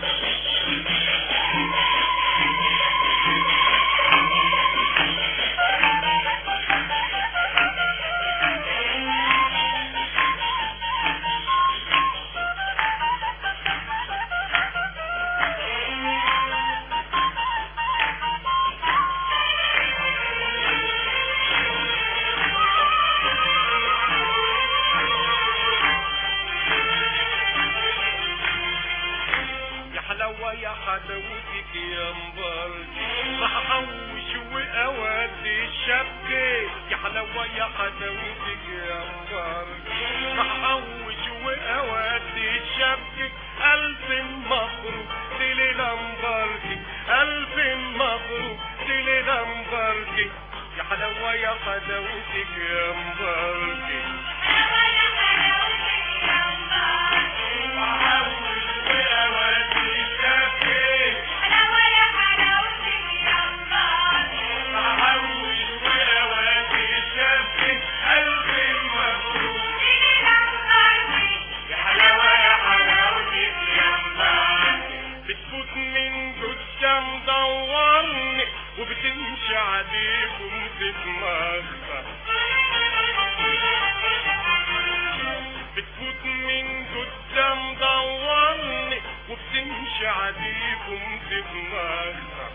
يا حلاوتك يا مباركي راح احوش واودي الشبكه يا حلاوه يا حلاوتك يا مباركي راح احوش واودي الشبكه الف مبروك دي ليله مباركي الف مبروك دي ليله مباركي يا حلاوه يا حلاوتك يا مباركي وبتمشي عليكم تتمخر بتفوت من قدام دورني وبتمشي عليكم تتمخر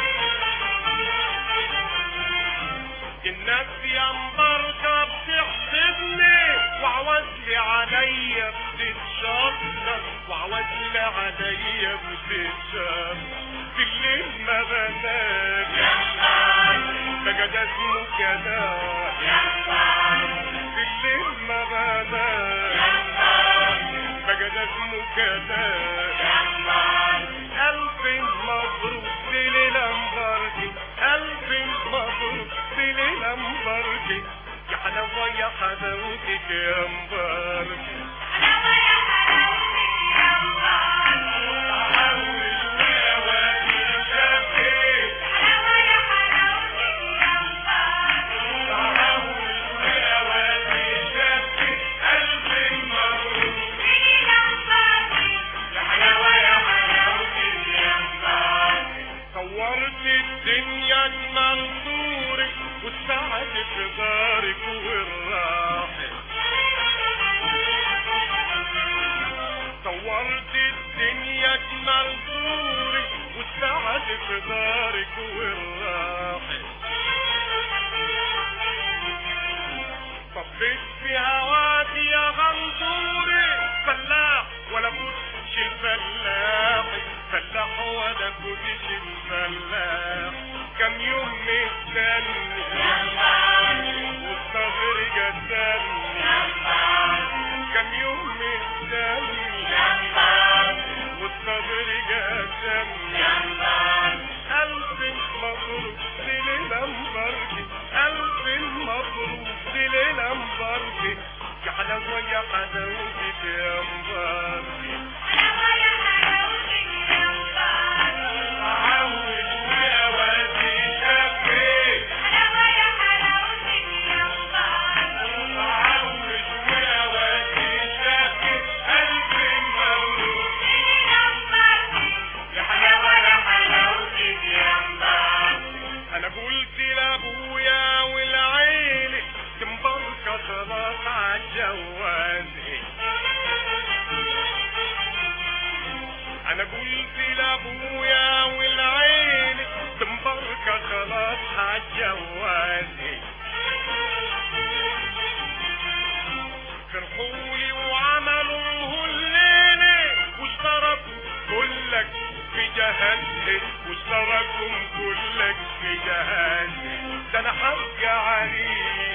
الناس يا مباركة بتحسدني وعوزلي عليا بتتشطر وعوزلي عليا بتتشطر في الليل ما بنام يا مبارك بقى ده اسمه كلام يا مبارك في الليل ما بنام يا مبارك بقى ده اسمه كلام يا مبارك ألف مبروك دي ليلة مباركة ألف مبروك دي ليلة مباركة يا حلاوة يا حلاوتك يا مباركة حلاوة يا حلاوتك يا مباركة الدنيا المنصورك والسعد في دارك والراحة صورت الدنيا المنصورك والسعد في دارك والراحة طفيت في هواك يا غندوري فلاح ولا كنتش فلاح فلاح ولا كنتش الفلاح كم يوم مستني والصبر جسني كم يوم مستني والصبر جسني ألف مبروك دي ليلة مباركة ألف مبروك دي ليلة مباركة يا حلاوة يا حلاوتك يا مباركة حلاوة يا حلاوتك يا مباركة عوش وأودي شبكة حلاوة يا حلاوتك يا مباركة عوش وأودي شبكة ألف مبروك دي ليلة مباركة يا حلاوة يا حلاوتك يا مباركة أنا قلت لأبويا والعيلة مباركة خلاص عالجوازي أنا قلت لأبويا والعيلة مباركة خلاص عالجوازي فرحولي وعملوا الليلة واشتركوا كلك في جهازي واشتركوا كلك في جهازي ده أنا حق عليك